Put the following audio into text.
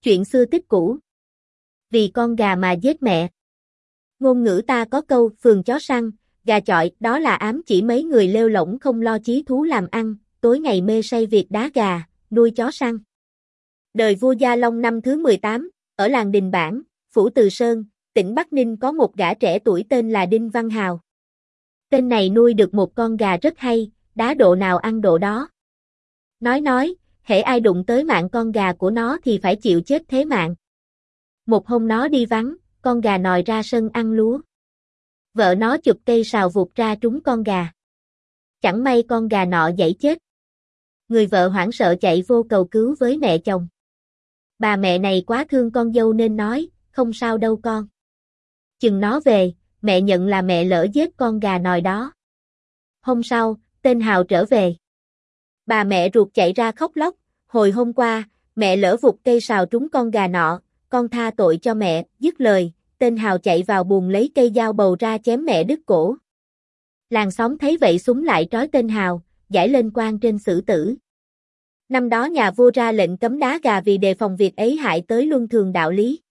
Chuyện xưa tích cũ. Vì con gà mà giết mẹ. Ngôn ngữ ta có câu phường chó săn, gà chọi, đó là ám chỉ mấy người lêu lổng không lo chí thú làm ăn, tối ngày mê say việc đá gà, nuôi chó săn. Đời vua Gia Long năm thứ 18, ở làng Đình Bản, phủ Từ Sơn, tỉnh Bắc Ninh có một gã trẻ tuổi tên là Đinh Văn Hào. Tên này nuôi được một con gà rất hay, đá độ nào ăn độ đó. Nói, hễ ai đụng tới mạng con gà của nó thì phải chịu chết thế mạng. Một hôm nó đi vắng, con gà nòi ra sân ăn lúa. Vợ nó chụp cây sào vụt ra trúng con gà. Chẳng may con gà nọ giãy chết. Người vợ hoảng sợ chạy vô cầu cứu với mẹ chồng. Bà mẹ này quá thương con dâu nên nói, không sao đâu con. Chừng nó về, mẹ nhận là mẹ lỡ giết con gà nòi đó. Hôm sau, tên Hào trở về. Bà mẹ ruột chạy ra khóc lóc, hồi hôm qua, mẹ lỡ vụt cây sào trúng con gà nọ, con tha tội cho mẹ, dứt lời, tên Hào chạy vào buồng lấy cây dao bầu ra chém mẹ đứt cổ. Làng xóm thấy vậy xúm lại trói tên Hào, giải lên quan trên xử tử. Năm đó nhà vua ra lệnh cấm đá gà vì đề phòng việc ấy hại tới luân thường đạo lý.